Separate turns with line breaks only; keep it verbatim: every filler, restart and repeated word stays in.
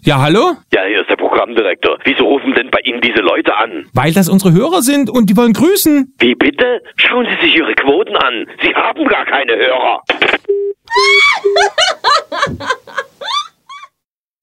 Ja, hallo?
Ja, hier ist der Programmdirektor. Wieso rufen denn bei Ihnen diese Leute an?
Weil das unsere Hörer sind und die wollen grüßen.
Wie bitte? Schauen Sie sich Ihre Quoten an. Sie haben gar keine Hörer.